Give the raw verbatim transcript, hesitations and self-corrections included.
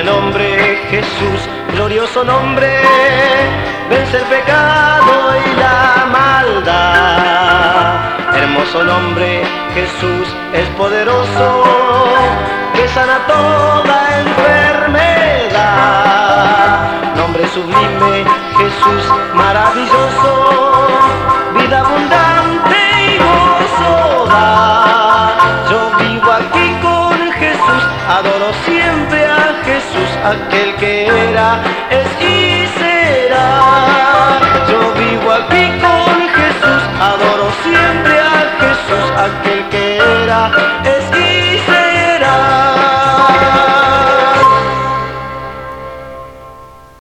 nombre Jesús, glorioso nombre, vence el pecado y la maldad. Hermoso nombre Jesús es poderoso, que sana toda enfermedad. Nombre sublime Jesús maravilloso, vida abundante y gozo da. Yo vivo aquí con Jesús, adoro siempre a Jesús, aquel que era